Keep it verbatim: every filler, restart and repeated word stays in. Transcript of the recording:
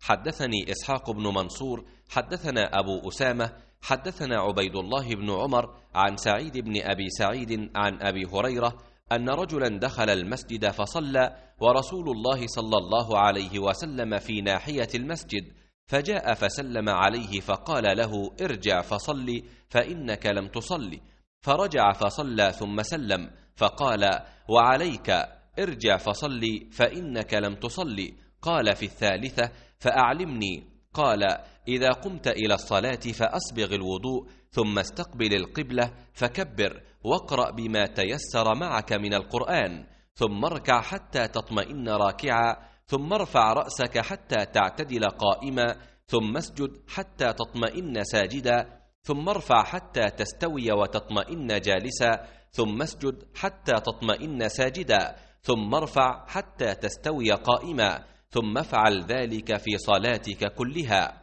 حدثني إسحاق بن منصور حدثنا أبو أسامة حدثنا عبيد الله بن عمر عن سعيد بن أبي سعيد عن أبي هريرة أن رجلا دخل المسجد فصلى ورسول الله صلى الله عليه وسلم في ناحية المسجد، فجاء فسلم عليه فقال له: ارجع فصلي فإنك لم تصلي. فرجع فصلى ثم سلم فقال: وعليك، ارجع فصلي فإنك لم تصلي. قال في الثالثة: فأعلمني. قال: إذا قمت إلى الصلاة فأسبغ الوضوء ثم استقبل القبلة فكبر واقرأ بما تيسر معك من القرآن، ثم اركع حتى تطمئن راكعا، ثم ارفع رأسك حتى تعتدل قائما، ثم اسجد حتى تطمئن ساجدا، ثم ارفع حتى تستوي وتطمئن جالسا، ثم اسجد حتى تطمئن ساجدا، ثم ارفع حتى تستوي قائما، ثم افعل ذلك في صلاتك كلها.